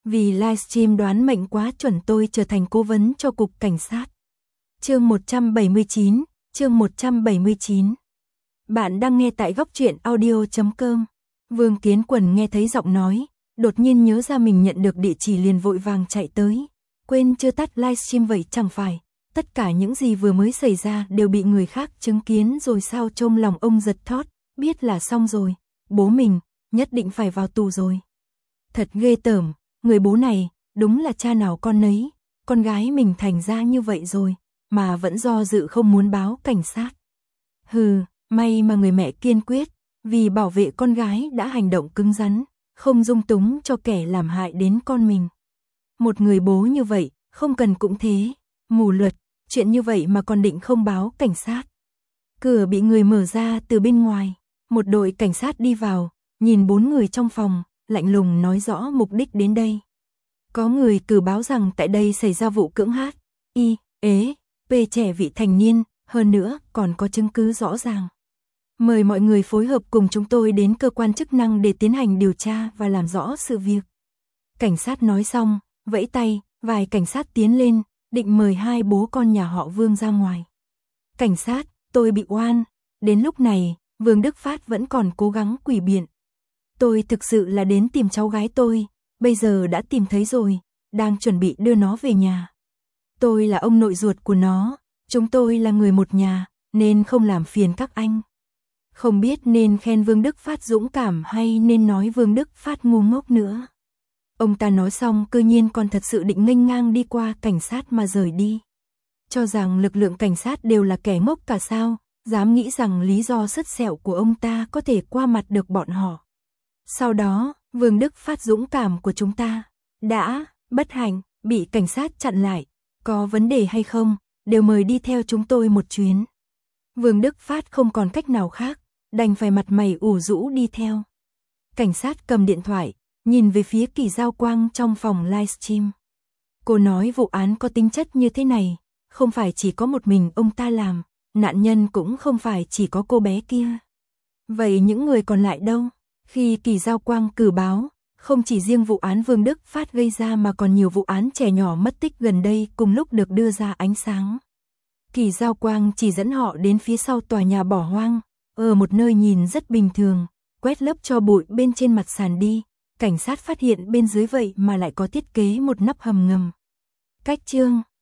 Vì livestream đoán mệnh quá chuẩn tôi trở thành cố vấn cho cục cảnh sát. Chương 179, chương 179. Bạn đang nghe tại góc truyện audio.com. Vương Kiến Quần nghe thấy giọng nói, đột nhiên nhớ ra mình nhận được địa chỉ liền vội vàng chạy tới. Quên chưa tắt livestream vậy chẳng phải. Tất cả những gì vừa mới xảy ra đều bị người khác chứng kiến rồi sao, trong lòng ông giật thót, biết là xong rồi. Bố mình, nhất định phải vào tù rồi. Thật ghê tởm, người bố này, đúng là cha nào con nấy, con gái mình thành ra như vậy rồi, mà vẫn do dự không muốn báo cảnh sát. Hừ, may mà người mẹ kiên quyết, vì bảo vệ con gái đã hành động cứng rắn, không dung túng cho kẻ làm hại đến con mình. Một người bố như vậy, không cần cũng thế, mù luật, chuyện như vậy mà còn định không báo cảnh sát. Cửa bị người mở ra từ bên ngoài, một đội cảnh sát đi vào, nhìn 4 người trong phòng, lạnh lùng nói rõ mục đích đến đây. Có người cử báo rằng tại đây xảy ra vụ cưỡng P trẻ vị thành niên, hơn nữa còn có chứng cứ rõ ràng. Mời mọi người phối hợp cùng chúng tôi đến cơ quan chức năng để tiến hành điều tra và làm rõ sự việc. Cảnh sát nói xong, vẫy tay, vài cảnh sát tiến lên, định mời hai bố con nhà họ Vương ra ngoài. Cảnh sát, tôi bị oan. Đến lúc này, Vương Đức Phát vẫn còn cố gắng quỷ biện. Tôi thực sự là đến tìm cháu gái tôi, bây giờ đã tìm thấy rồi, đang chuẩn bị đưa nó về nhà. Tôi là ông nội ruột của nó, chúng tôi là người một nhà, nên không làm phiền các anh. Không biết nên khen Vương Đức Phát dũng cảm hay nên nói Vương Đức Phát ngu ngốc nữa. Ông ta nói xong cơ nhiên còn thật sự định nghênh ngang đi qua cảnh sát mà rời đi. Cho rằng lực lượng cảnh sát đều là kẻ ngốc cả sao, dám nghĩ rằng lý do sứt sẹo của ông ta có thể qua mặt được bọn họ. Sau đó, Vương Đức Phát dũng cảm của chúng ta đã bất hạnh bị cảnh sát chặn lại. Có vấn đề hay không, đều mời đi theo chúng tôi một chuyến. Vương Đức Phát không còn cách nào khác, đành phải mặt mày ủ rũ đi theo. Cảnh sát cầm điện thoại, nhìn về phía Kỳ Giao Quang trong phòng livestream. Cô nói vụ án có tính chất như thế này, không phải chỉ có một mình ông ta làm, nạn nhân cũng không phải chỉ có cô bé kia. Vậy những người còn lại đâu? Khi Kỳ Giao Quang cử báo, không chỉ riêng vụ án Vương Đức Phát gây ra mà còn nhiều vụ án trẻ nhỏ mất tích gần đây cùng lúc được đưa ra ánh sáng. Kỳ Giao Quang chỉ dẫn họ đến phía sau tòa nhà bỏ hoang, ở một nơi nhìn rất bình thường, quét lớp tro bụi bên trên mặt sàn đi, cảnh sát phát hiện bên dưới vậy mà lại có thiết kế một nắp hầm ngầm. Cách chương